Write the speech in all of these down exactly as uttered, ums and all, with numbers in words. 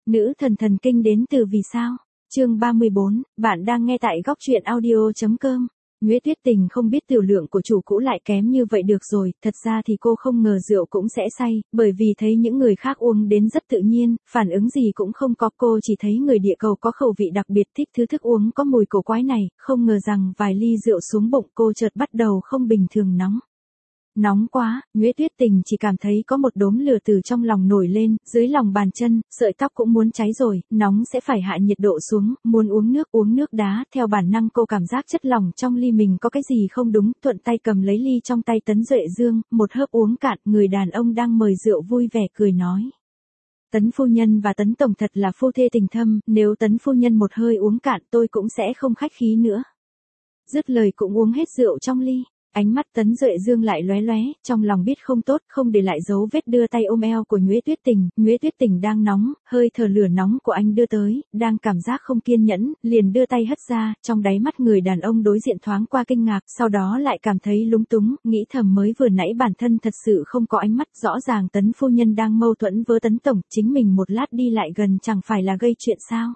Nữ thần thần kinh đến từ vì sao? Chương ba mươi bốn, bạn đang nghe tại góc truyện audio chấm com. Nhuế Tuyết Tình không biết tiểu lượng của chủ cũ lại kém như vậy được rồi, thật ra thì cô không ngờ rượu cũng sẽ say, bởi vì thấy những người khác uống đến rất tự nhiên, phản ứng gì cũng không có, cô chỉ thấy người địa cầu có khẩu vị đặc biệt thích thứ thức uống có mùi cổ quái này, không ngờ rằng vài ly rượu xuống bụng cô chợt bắt đầu không bình thường nóng. Nóng quá, Nhuế Tuyết Tình chỉ cảm thấy có một đốm lửa từ trong lòng nổi lên, dưới lòng bàn chân, sợi tóc cũng muốn cháy rồi, nóng sẽ phải hạ nhiệt độ xuống, muốn uống nước uống nước đá, theo bản năng cô cảm giác chất lỏng trong ly mình có cái gì không đúng, thuận tay cầm lấy ly trong tay Tấn Duệ Dương, một hớp uống cạn, người đàn ông đang mời rượu vui vẻ cười nói. Tấn phu nhân và Tấn tổng thật là phu thê tình thâm, nếu Tấn phu nhân một hơi uống cạn tôi cũng sẽ không khách khí nữa. Dứt lời cũng uống hết rượu trong ly. Ánh mắt Tấn Duệ Dương lại lóe lóe, trong lòng biết không tốt, không để lại dấu vết đưa tay ôm eo của Nhuế Tuyết Tình, Nhuế Tuyết Tình đang nóng, hơi thở lửa nóng của anh đưa tới, đang cảm giác không kiên nhẫn, liền đưa tay hất ra, trong đáy mắt người đàn ông đối diện thoáng qua kinh ngạc, sau đó lại cảm thấy lúng túng, nghĩ thầm mới vừa nãy bản thân thật sự không có ánh mắt, rõ ràng Tấn phu nhân đang mâu thuẫn với Tấn tổng, chính mình một lát đi lại gần chẳng phải là gây chuyện sao?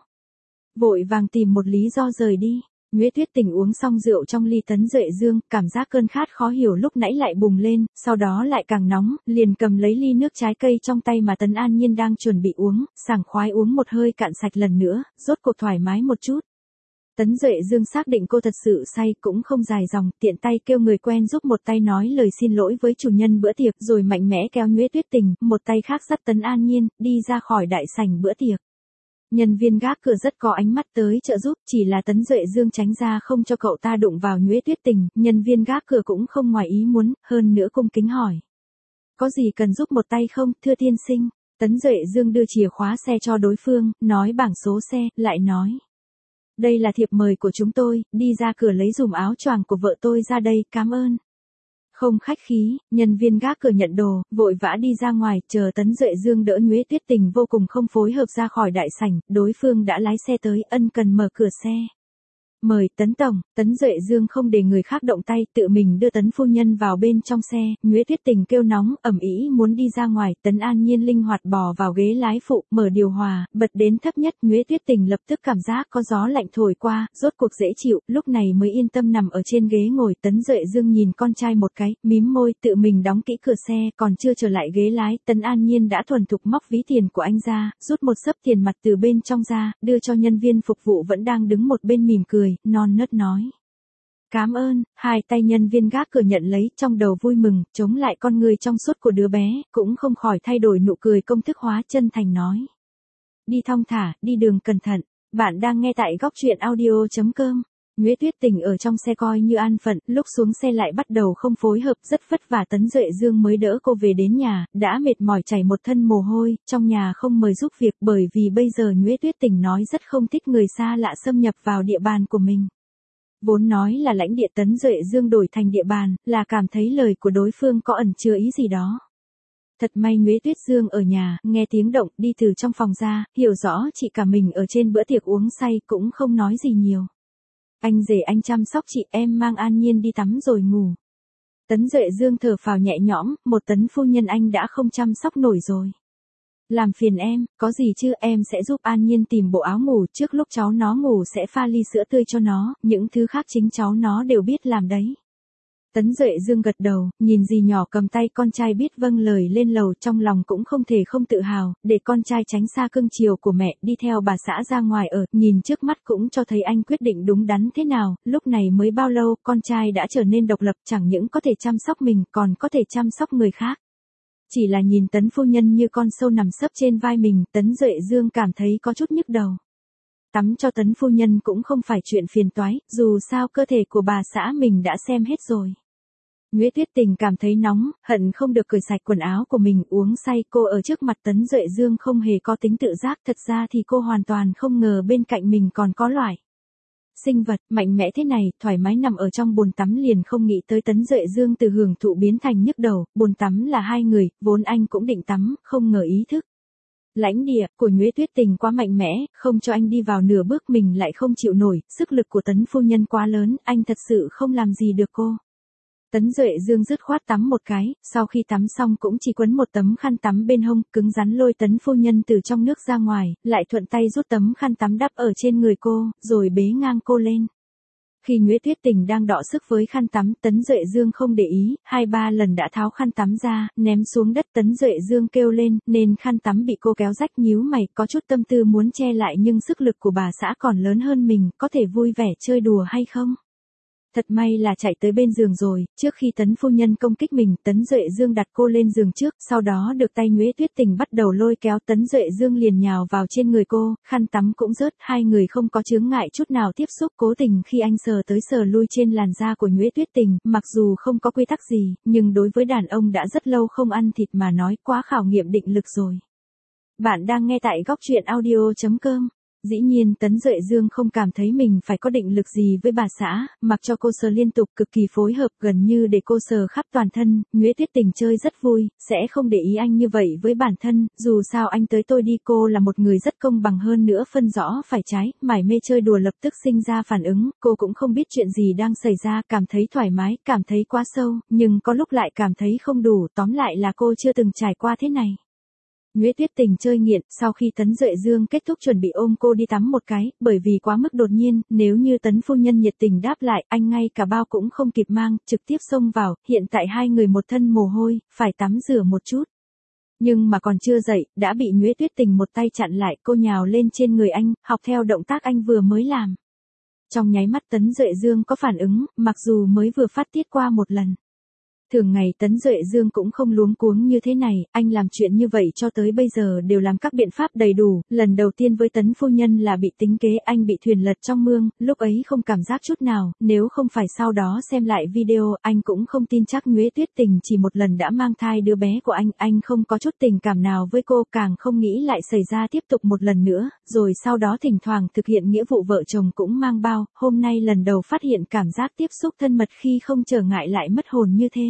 Vội vàng tìm một lý do rời đi. Nhuế Tuyết Tình uống xong rượu trong ly Tấn Duệ Dương, cảm giác cơn khát khó hiểu lúc nãy lại bùng lên, sau đó lại càng nóng, liền cầm lấy ly nước trái cây trong tay mà Tấn An Nhiên đang chuẩn bị uống, sảng khoái uống một hơi cạn sạch lần nữa, rốt cuộc thoải mái một chút. Tấn Duệ Dương xác định cô thật sự say cũng không dài dòng, tiện tay kêu người quen giúp một tay nói lời xin lỗi với chủ nhân bữa tiệc rồi mạnh mẽ kéo Nhuế Tuyết Tình, một tay khác dắt Tấn An Nhiên, đi ra khỏi đại sảnh bữa tiệc. Nhân viên gác cửa rất có ánh mắt tới trợ giúp, chỉ là Tấn Duệ Dương tránh ra không cho cậu ta đụng vào Nhuế Tuyết Tình, nhân viên gác cửa cũng không ngoài ý muốn, hơn nữa cung kính hỏi. Có gì cần giúp một tay không, thưa tiên sinh? Tấn Duệ Dương đưa chìa khóa xe cho đối phương, nói bảng số xe, lại nói. Đây là thiệp mời của chúng tôi, đi ra cửa lấy dùm áo choàng của vợ tôi ra đây, cảm ơn. Không khách khí, nhân viên gác cửa nhận đồ, vội vã đi ra ngoài, chờ Tấn Duệ Dương đỡ Nhuế Tuyết Tình vô cùng không phối hợp ra khỏi đại sảnh, đối phương đã lái xe tới, ân cần mở cửa xe. Mời Tấn tổng, Tấn Duệ Dương không để người khác động tay, tự mình đưa Tấn phu nhân vào bên trong xe, Nhuế Tuyết Tình kêu nóng, ầm ĩ muốn đi ra ngoài, Tấn An Nhiên linh hoạt bò vào ghế lái phụ, mở điều hòa, bật đến thấp nhất, Nhuế Tuyết Tình lập tức cảm giác có gió lạnh thổi qua, rốt cuộc dễ chịu, lúc này mới yên tâm nằm ở trên ghế ngồi, Tấn Duệ Dương nhìn con trai một cái, mím môi, tự mình đóng kỹ cửa xe, còn chưa trở lại ghế lái, Tấn An Nhiên đã thuần thục móc ví tiền của anh ra, rút một xấp tiền mặt từ bên trong ra, đưa cho nhân viên phục vụ vẫn đang đứng một bên mỉm cười, non nớt nói. Cảm ơn, hai tay nhân viên gác cửa nhận lấy, trong đầu vui mừng, chống lại con người trong suốt của đứa bé, cũng không khỏi thay đổi nụ cười công thức hóa chân thành nói. Đi thong thả, đi đường cẩn thận, bạn đang nghe tại góc truyện audio chấm com. Nhuế Tuyết Tình ở trong xe coi như an phận, lúc xuống xe lại bắt đầu không phối hợp, rất vất vả. Tấn Duệ Dương mới đỡ cô về đến nhà, đã mệt mỏi chảy một thân mồ hôi, trong nhà không mời giúp việc bởi vì bây giờ Nhuế Tuyết Tình nói rất không thích người xa lạ xâm nhập vào địa bàn của mình. Vốn nói là lãnh địa, Tấn Duệ Dương đổi thành địa bàn, là cảm thấy lời của đối phương có ẩn chứa ý gì đó. Thật may Nhuế Tuyết Dương ở nhà, nghe tiếng động, đi từ trong phòng ra, hiểu rõ chị cả mình ở trên bữa tiệc uống say, cũng không nói gì nhiều. Anh rể anh chăm sóc chị, em mang An Nhiên đi tắm rồi ngủ. Tấn Duệ Dương thở phào nhẹ nhõm, một Tấn phu nhân anh đã không chăm sóc nổi rồi. Làm phiền em, có gì chứ, em sẽ giúp An Nhiên tìm bộ áo ngủ, trước lúc cháu nó ngủ sẽ pha ly sữa tươi cho nó, những thứ khác chính cháu nó đều biết làm đấy. Tấn Duệ Dương gật đầu, nhìn dì nhỏ cầm tay con trai biết vâng lời lên lầu, trong lòng cũng không thể không tự hào, để con trai tránh xa cưng chiều của mẹ, đi theo bà xã ra ngoài ở, nhìn trước mắt cũng cho thấy anh quyết định đúng đắn thế nào, lúc này mới bao lâu, con trai đã trở nên độc lập, chẳng những có thể chăm sóc mình, còn có thể chăm sóc người khác. Chỉ là nhìn Tấn phu nhân như con sâu nằm sấp trên vai mình, Tấn Duệ Dương cảm thấy có chút nhức đầu. Tắm cho Tấn phu nhân cũng không phải chuyện phiền toái, dù sao cơ thể của bà xã mình đã xem hết rồi. Nhuế Tuyết Tình cảm thấy nóng, hận không được cởi sạch quần áo của mình, uống say, cô ở trước mặt Tấn Duệ Dương không hề có tính tự giác, thật ra thì cô hoàn toàn không ngờ bên cạnh mình còn có loại sinh vật mạnh mẽ thế này, thoải mái nằm ở trong bồn tắm liền không nghĩ tới Tấn Duệ Dương từ hưởng thụ biến thành nhức đầu, bồn tắm là hai người, vốn anh cũng định tắm, không ngờ ý thức lãnh địa của Nhuế Tuyết Tình quá mạnh mẽ, không cho anh đi vào nửa bước mình lại không chịu nổi, sức lực của Tấn phu nhân quá lớn, anh thật sự không làm gì được cô. Tấn Duệ Dương dứt khoát tắm một cái, sau khi tắm xong cũng chỉ quấn một tấm khăn tắm bên hông, cứng rắn lôi Tấn phu nhân từ trong nước ra ngoài, lại thuận tay rút tấm khăn tắm đắp ở trên người cô, rồi bế ngang cô lên. Khi Nhuế Tuyết Tình đang đọ sức với khăn tắm, Tấn Duệ Dương không để ý, hai ba lần đã tháo khăn tắm ra, ném xuống đất. Tấn Duệ Dương kêu lên, nên khăn tắm bị cô kéo rách, nhíu mày, có chút tâm tư muốn che lại nhưng sức lực của bà xã còn lớn hơn mình, có thể vui vẻ chơi đùa hay không? Thật may là chạy tới bên giường rồi, trước khi Tấn phu nhân công kích mình, Tấn Duệ Dương đặt cô lên giường trước, sau đó được tay Nhuế Tuyết Tình bắt đầu lôi kéo. Tấn Duệ Dương liền nhào vào trên người cô, khăn tắm cũng rớt, hai người không có chướng ngại chút nào tiếp xúc. Cố tình khi anh sờ tới sờ lui trên làn da của Nhuế Tuyết Tình, mặc dù không có quy tắc gì, nhưng đối với đàn ông đã rất lâu không ăn thịt mà nói, quá khảo nghiệm định lực rồi. Bạn đang nghe tại góc truyện audio chấm com. Dĩ nhiên Tấn Duệ Dương không cảm thấy mình phải có định lực gì với bà xã, mặc cho cô sờ liên tục, cực kỳ phối hợp, gần như để cô sờ khắp toàn thân. Nhuế Tuyết Tình chơi rất vui, sẽ không để ý anh như vậy với bản thân, dù sao anh tới tôi đi. Cô là một người rất công bằng, hơn nữa phân rõ phải trái, mải mê chơi đùa, lập tức sinh ra phản ứng. Cô cũng không biết chuyện gì đang xảy ra, cảm thấy thoải mái, cảm thấy quá sâu, nhưng có lúc lại cảm thấy không đủ, tóm lại là cô chưa từng trải qua thế này. Nhuế Tuyết Tình chơi nghiện, sau khi Tấn Duệ Dương kết thúc chuẩn bị ôm cô đi tắm một cái, bởi vì quá mức đột nhiên, nếu như Tấn phu nhân nhiệt tình đáp lại, anh ngay cả bao cũng không kịp mang, trực tiếp xông vào. Hiện tại hai người một thân mồ hôi, phải tắm rửa một chút. Nhưng mà còn chưa dậy, đã bị Nhuế Tuyết Tình một tay chặn lại. Cô nhào lên trên người anh, học theo động tác anh vừa mới làm. Trong nháy mắt Tấn Duệ Dương có phản ứng, mặc dù mới vừa phát tiết qua một lần. Thường ngày Tấn Duệ Dương cũng không luống cuống như thế này, anh làm chuyện như vậy cho tới bây giờ đều làm các biện pháp đầy đủ. Lần đầu tiên với Tấn phu nhân là bị tính kế, anh bị thuyền lật trong mương, lúc ấy không cảm giác chút nào, nếu không phải sau đó xem lại video, anh cũng không tin chắc Nhuế Tuyết Tình chỉ một lần đã mang thai đứa bé của anh. Anh không có chút tình cảm nào với cô, càng không nghĩ lại xảy ra tiếp tục một lần nữa, rồi sau đó thỉnh thoảng thực hiện nghĩa vụ vợ chồng cũng mang bao. Hôm nay lần đầu phát hiện cảm giác tiếp xúc thân mật khi không trở ngại lại mất hồn như thế.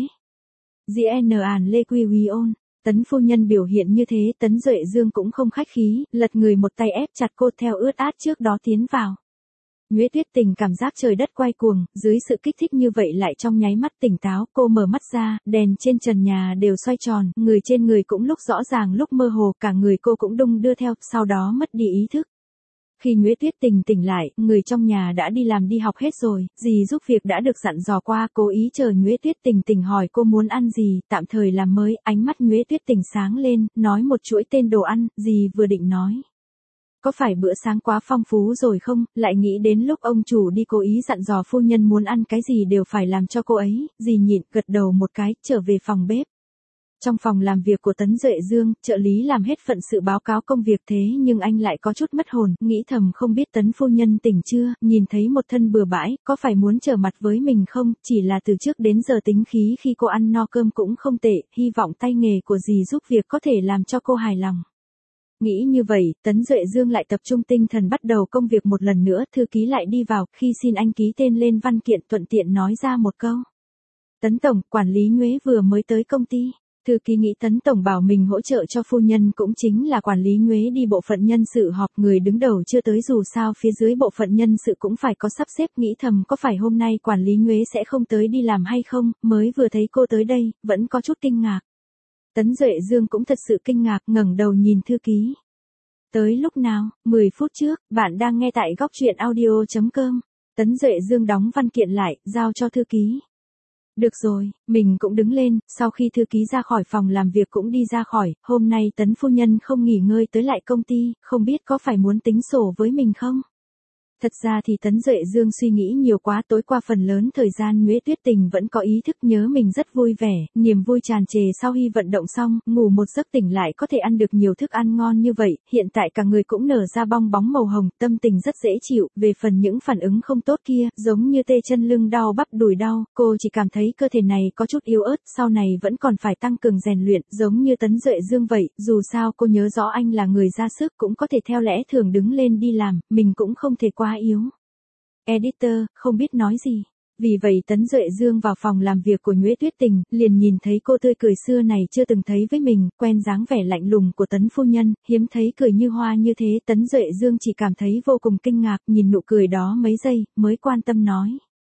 giê en àn Lê Quy Huy ôn. Tấn phu nhân biểu hiện như thế, Tấn Duệ Dương cũng không khách khí, lật người một tay ép chặt cô theo ướt át trước đó tiến vào. Nhuế Tuyết Tình cảm giác trời đất quay cuồng, dưới sự kích thích như vậy lại trong nháy mắt tỉnh táo. Cô mở mắt ra, đèn trên trần nhà đều xoay tròn, người trên người cũng lúc rõ ràng lúc mơ hồ, cả người cô cũng đung đưa theo, sau đó mất đi ý thức. Khi Nhuế Tuyết Tình tỉnh lại, người trong nhà đã đi làm đi học hết rồi, dì giúp việc đã được dặn dò qua, cố ý chờ Nhuế Tuyết Tình tỉnh hỏi cô muốn ăn gì, tạm thời làm mới. Ánh mắt Nhuế Tuyết Tình sáng lên, nói một chuỗi tên đồ ăn, dì vừa định nói. Có phải bữa sáng quá phong phú rồi không, lại nghĩ đến lúc ông chủ đi cố ý dặn dò phu nhân muốn ăn cái gì đều phải làm cho cô ấy, dì nhịn, gật đầu một cái, trở về phòng bếp. Trong phòng làm việc của Tấn Duệ Dương, trợ lý làm hết phận sự báo cáo công việc, thế nhưng anh lại có chút mất hồn, nghĩ thầm không biết Tấn phu nhân tỉnh chưa, nhìn thấy một thân bừa bãi, có phải muốn trở mặt với mình không, chỉ là từ trước đến giờ tính khí khi cô ăn no cơm cũng không tệ, hy vọng tay nghề của dì giúp việc có thể làm cho cô hài lòng. Nghĩ như vậy, Tấn Duệ Dương lại tập trung tinh thần bắt đầu công việc một lần nữa. Thư ký lại đi vào, khi xin anh ký tên lên văn kiện thuận tiện nói ra một câu. Tấn Tổng, quản lý Nhuế vừa mới tới công ty. Thư ký nghĩ Tấn Tổng bảo mình hỗ trợ cho phu nhân, cũng chính là quản lý Nhuế đi bộ phận nhân sự họp, người đứng đầu chưa tới, dù sao phía dưới bộ phận nhân sự cũng phải có sắp xếp. Nghĩ thầm có phải hôm nay quản lý Nhuế sẽ không tới đi làm hay không, mới vừa thấy cô tới đây, vẫn có chút kinh ngạc. Tấn Duệ Dương cũng thật sự kinh ngạc, ngẩng đầu nhìn thư ký. Tới lúc nào? mười phút trước, bạn đang nghe tại góc truyện audio chấm com. Tấn Duệ Dương đóng văn kiện lại, giao cho thư ký. Được rồi, mình cũng đứng lên, sau khi thư ký ra khỏi phòng làm việc cũng đi ra khỏi. Hôm nay Tấn phu nhân không nghỉ ngơi tới lại công ty, không biết có phải muốn tính sổ với mình không? Thật ra thì Tấn Duệ Dương suy nghĩ nhiều quá, tối qua phần lớn thời gian Nhuế Tuyết Tình vẫn có ý thức, nhớ mình rất vui vẻ, niềm vui tràn trề sau khi vận động xong, ngủ một giấc tỉnh lại có thể ăn được nhiều thức ăn ngon như vậy, hiện tại cả người cũng nở ra bong bóng màu hồng, tâm tình rất dễ chịu. Về phần những phản ứng không tốt kia, giống như tê chân lưng đau, bắp đùi đau, cô chỉ cảm thấy cơ thể này có chút yếu ớt, sau này vẫn còn phải tăng cường rèn luyện, giống như Tấn Duệ Dương vậy, dù sao cô nhớ rõ anh là người ra sức, cũng có thể theo lẽ thường đứng lên đi làm, mình cũng không thể quá yếu. Editor, không biết nói gì. Vì vậy Tấn Duệ Dương vào phòng làm việc của Nhuế Tuyết Tình, liền nhìn thấy cô tươi cười xưa này chưa từng thấy với mình, quen dáng vẻ lạnh lùng của Tấn phu nhân, hiếm thấy cười như hoa như thế. Tấn Duệ Dương chỉ cảm thấy vô cùng kinh ngạc, nhìn nụ cười đó mấy giây, mới quan tâm nói.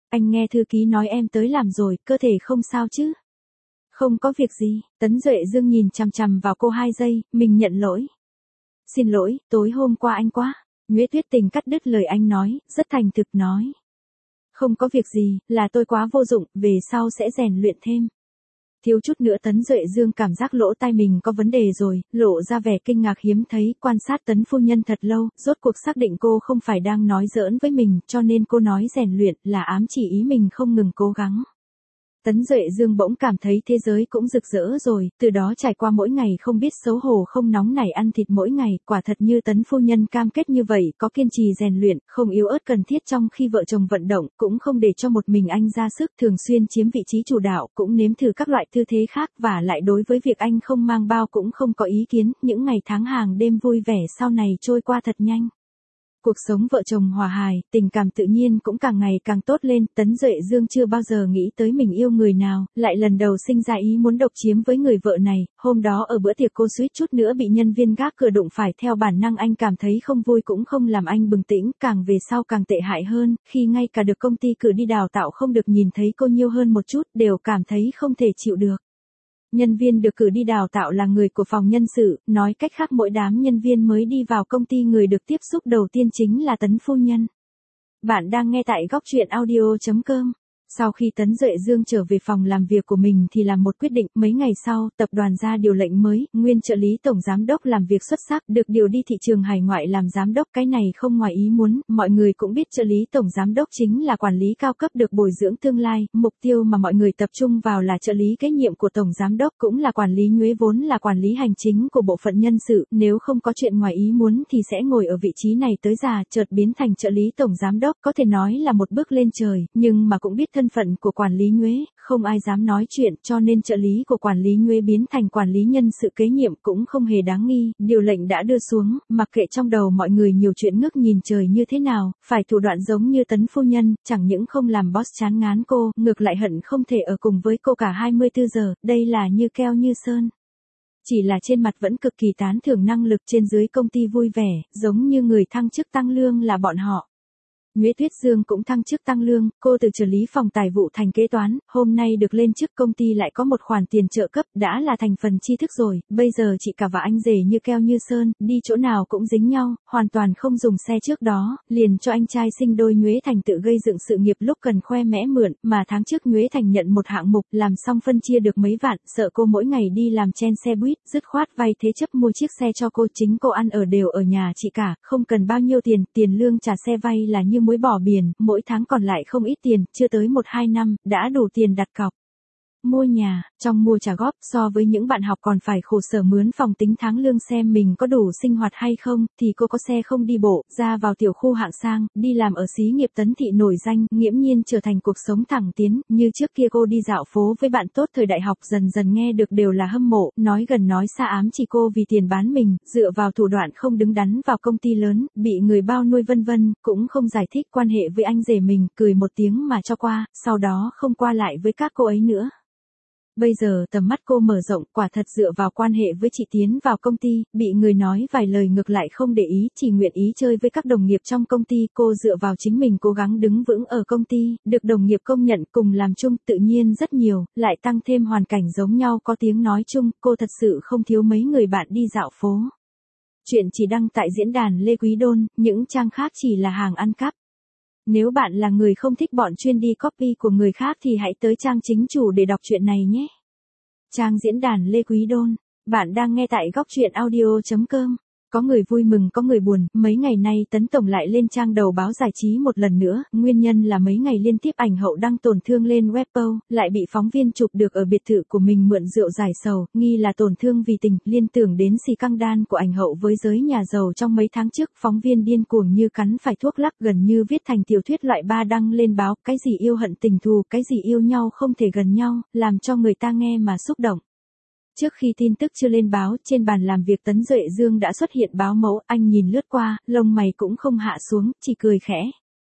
Anh nghe thư ký nói em tới làm rồi, cơ thể không sao chứ? Không có việc gì, Tấn Duệ Dương nhìn chằm chằm vào cô hai giây, mình nhận lỗi. Xin lỗi, tối hôm qua anh quá. Nguyễn Tuyết Tình cắt đứt lời anh nói, rất thành thực nói. Không có việc gì, là tôi quá vô dụng, về sau sẽ rèn luyện thêm. Thiếu chút nữa Tấn Duệ Dương cảm giác lỗ tai mình có vấn đề rồi, lộ ra vẻ kinh ngạc hiếm thấy, quan sát Tấn phu nhân thật lâu, rốt cuộc xác định cô không phải đang nói giỡn với mình, cho nên cô nói rèn luyện là ám chỉ ý mình không ngừng cố gắng. Tấn Duệ Dương bỗng cảm thấy thế giới cũng rực rỡ rồi, từ đó trải qua mỗi ngày không biết xấu hổ không nóng nảy ăn thịt mỗi ngày, quả thật như Tấn phu nhân cam kết như vậy, có kiên trì rèn luyện, không yếu ớt cần thiết trong khi vợ chồng vận động, cũng không để cho một mình anh ra sức thường xuyên chiếm vị trí chủ đạo, cũng nếm thử các loại tư thế khác và lại đối với việc anh không mang bao cũng không có ý kiến, những ngày tháng hàng đêm vui vẻ sau này trôi qua thật nhanh. Cuộc sống vợ chồng hòa hài, tình cảm tự nhiên cũng càng ngày càng tốt lên, Tấn Duệ Dương chưa bao giờ nghĩ tới mình yêu người nào, lại lần đầu sinh ra ý muốn độc chiếm với người vợ này, hôm đó ở bữa tiệc cô suýt chút nữa bị nhân viên gác cửa đụng phải, theo bản năng anh cảm thấy không vui cũng không làm anh bừng tĩnh, càng về sau càng tệ hại hơn, khi ngay cả được công ty cử đi đào tạo không được nhìn thấy cô nhiều hơn một chút, đều cảm thấy không thể chịu được. Nhân viên được cử đi đào tạo là người của phòng nhân sự, nói cách khác mỗi đám nhân viên mới đi vào công ty người được tiếp xúc đầu tiên chính là Tấn phu nhân. Bạn đang nghe tại góc truyện audio chấm com. Sau khi Tấn Duệ Dương trở về phòng làm việc của mình thì làm một quyết định, mấy ngày sau, tập đoàn ra điều lệnh mới, nguyên trợ lý tổng giám đốc làm việc xuất sắc, được điều đi thị trường hải ngoại làm giám đốc, cái này không ngoài ý muốn, mọi người cũng biết trợ lý tổng giám đốc chính là quản lý cao cấp được bồi dưỡng tương lai, mục tiêu mà mọi người tập trung vào là trợ lý kế nhiệm của tổng giám đốc, cũng là quản lý nhuế vốn là quản lý hành chính của bộ phận nhân sự, nếu không có chuyện ngoài ý muốn thì sẽ ngồi ở vị trí này tới già, chợt biến thành trợ lý tổng giám đốc, có thể nói là một bước lên trời, nhưng mà cũng biết thân phận của quản lý nhuế, không ai dám nói chuyện, cho nên trợ lý của quản lý nhuế biến thành quản lý nhân sự kế nhiệm cũng không hề đáng nghi, điều lệnh đã đưa xuống, mặc kệ trong đầu mọi người nhiều chuyện ngước nhìn trời như thế nào, phải thủ đoạn giống như Tấn phu nhân, chẳng những không làm boss chán ngán cô, ngược lại hận không thể ở cùng với cô cả hai mươi tư giờ, đây là như keo như sơn. Chỉ là trên mặt vẫn cực kỳ tán thưởng năng lực trên dưới công ty vui vẻ, giống như người thăng chức tăng lương là bọn họ. Nguyễn Tuyết Dương cũng thăng chức tăng lương, cô từ trợ lý phòng tài vụ thành kế toán, hôm nay được lên chức công ty lại có một khoản tiền trợ cấp, đã là thành phần tri thức rồi, bây giờ chị cả và anh rể như keo như sơn, đi chỗ nào cũng dính nhau, hoàn toàn không dùng xe trước đó, liền cho anh trai sinh đôi Nhuế Thành tự gây dựng sự nghiệp lúc cần khoe mẽ mượn, mà tháng trước Nhuế Thành nhận một hạng mục, làm xong phân chia được mấy vạn, sợ cô mỗi ngày đi làm chen xe buýt, dứt khoát vay thế chấp mua chiếc xe cho cô, chính cô ăn ở đều ở nhà chị cả, không cần bao nhiêu tiền, tiền lương trả xe vay là như muối bỏ biển, mỗi tháng còn lại không ít tiền, chưa tới một hai năm, đã đủ tiền đặt cọc. Mua nhà, trong mua trả góp, so với những bạn học còn phải khổ sở mướn phòng tính tháng lương xem mình có đủ sinh hoạt hay không, thì cô có xe không đi bộ, ra vào tiểu khu hạng sang, đi làm ở xí nghiệp Tấn thị nổi danh, nghiễm nhiên trở thành cuộc sống thẳng tiến, như trước kia cô đi dạo phố với bạn tốt thời đại học dần dần nghe được đều là hâm mộ, nói gần nói xa ám chỉ cô vì tiền bán mình, dựa vào thủ đoạn không đứng đắn vào công ty lớn, bị người bao nuôi vân vân, cũng không giải thích quan hệ với anh rể mình, cười một tiếng mà cho qua, sau đó không qua lại với các cô ấy nữa. Bây giờ tầm mắt cô mở rộng, quả thật dựa vào quan hệ với chị tiến vào công ty, bị người nói vài lời ngược lại không để ý, chỉ nguyện ý chơi với các đồng nghiệp trong công ty, cô dựa vào chính mình cố gắng đứng vững ở công ty, được đồng nghiệp công nhận cùng làm chung tự nhiên rất nhiều, lại tăng thêm hoàn cảnh giống nhau có tiếng nói chung, cô thật sự không thiếu mấy người bạn đi dạo phố. Chuyện chỉ đăng tại diễn đàn Lê Quý Đôn, những trang khác chỉ là hàng ăn cắp. Nếu bạn là người không thích bọn chuyên đi copy của người khác thì hãy tới trang chính chủ để đọc chuyện này nhé. Trang diễn đàn Lê Quý Đôn. Bạn đang nghe tại góc truyện audio chấm com. Có người vui mừng có người buồn, mấy ngày nay Tấn Tổng lại lên trang đầu báo giải trí một lần nữa, nguyên nhân là mấy ngày liên tiếp ảnh hậu đăng tổn thương lên Weibo, lại bị phóng viên chụp được ở biệt thự của mình mượn rượu giải sầu, nghi là tổn thương vì tình, liên tưởng đến xì căng đan của ảnh hậu với giới nhà giàu trong mấy tháng trước, phóng viên điên cuồng như cắn phải thuốc lắc gần như viết thành tiểu thuyết loại ba đăng lên báo, cái gì yêu hận tình thù, cái gì yêu nhau không thể gần nhau, làm cho người ta nghe mà xúc động. Trước khi tin tức chưa lên báo, trên bàn làm việc Tấn Duệ Dương đã xuất hiện báo mẫu, anh nhìn lướt qua, lông mày cũng không hạ xuống, chỉ cười khẽ.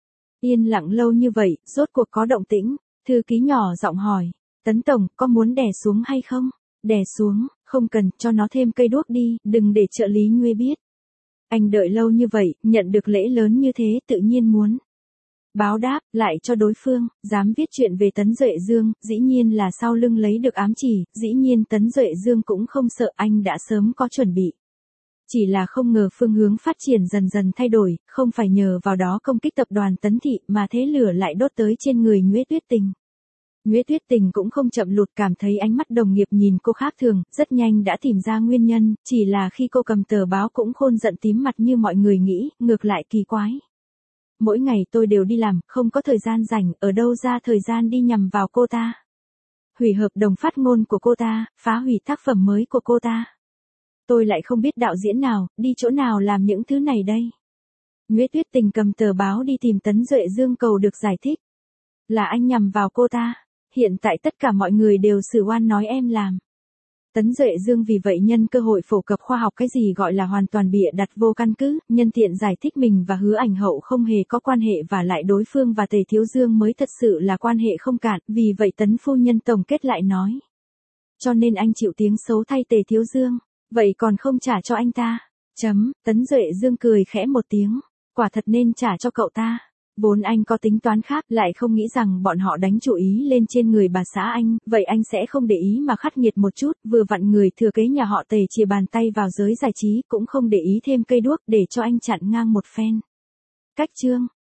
Yên lặng lâu như vậy, rốt cuộc có động tĩnh, thư ký nhỏ giọng hỏi, Tấn Tổng, có muốn đè xuống hay không? Đè xuống, không cần, cho nó thêm cây đuốc đi, đừng để trợ lý Nhuế biết. Anh đợi lâu như vậy, nhận được lễ lớn như thế, tự nhiên muốn. Báo đáp, lại cho đối phương, dám viết chuyện về Tấn Duệ Dương, dĩ nhiên là sau lưng lấy được ám chỉ, dĩ nhiên Tấn Duệ Dương cũng không sợ, anh đã sớm có chuẩn bị. Chỉ là không ngờ phương hướng phát triển dần dần thay đổi, không phải nhờ vào đó công kích tập đoàn Tấn Thị mà thế lửa lại đốt tới trên người Nhuế Tuyết Tình. Nhuế Tuyết Tình cũng không chậm lụt, cảm thấy ánh mắt đồng nghiệp nhìn cô khác thường, rất nhanh đã tìm ra nguyên nhân, chỉ là khi cô cầm tờ báo cũng khôn giận tím mặt như mọi người nghĩ, ngược lại kỳ quái. Mỗi ngày tôi đều đi làm, không có thời gian rảnh, ở đâu ra thời gian đi nhằm vào cô ta. Hủy hợp đồng phát ngôn của cô ta, phá hủy tác phẩm mới của cô ta. Tôi lại không biết đạo diễn nào, đi chỗ nào làm những thứ này đây. Nhuế Tuyết Tình cầm tờ báo đi tìm Tấn Duệ Dương cầu được giải thích. Là anh nhằm vào cô ta, hiện tại tất cả mọi người đều xử oan nói em làm. Tấn Duệ Dương vì vậy nhân cơ hội phổ cập khoa học cái gì gọi là hoàn toàn bịa đặt vô căn cứ, nhân tiện giải thích mình và Hứa Ảnh Hậu không hề có quan hệ và lại đối phương và Tề Thiếu Dương mới thật sự là quan hệ không cạn, vì vậy Tấn phu nhân tổng kết lại nói. Cho nên anh chịu tiếng xấu thay Tề Thiếu Dương, vậy còn không trả cho anh ta. Chấm, Tấn Duệ Dương cười khẽ một tiếng, quả thật nên trả cho cậu ta. Vốn anh có tính toán khác, lại không nghĩ rằng bọn họ đánh chủ ý lên trên người bà xã anh, vậy anh sẽ không để ý mà khắc nghiệt một chút, vừa vặn người thừa kế nhà họ Tề chìa bàn tay vào giới giải trí, cũng không để ý thêm cây đuốc để cho anh chặn ngang một phen. Cách chương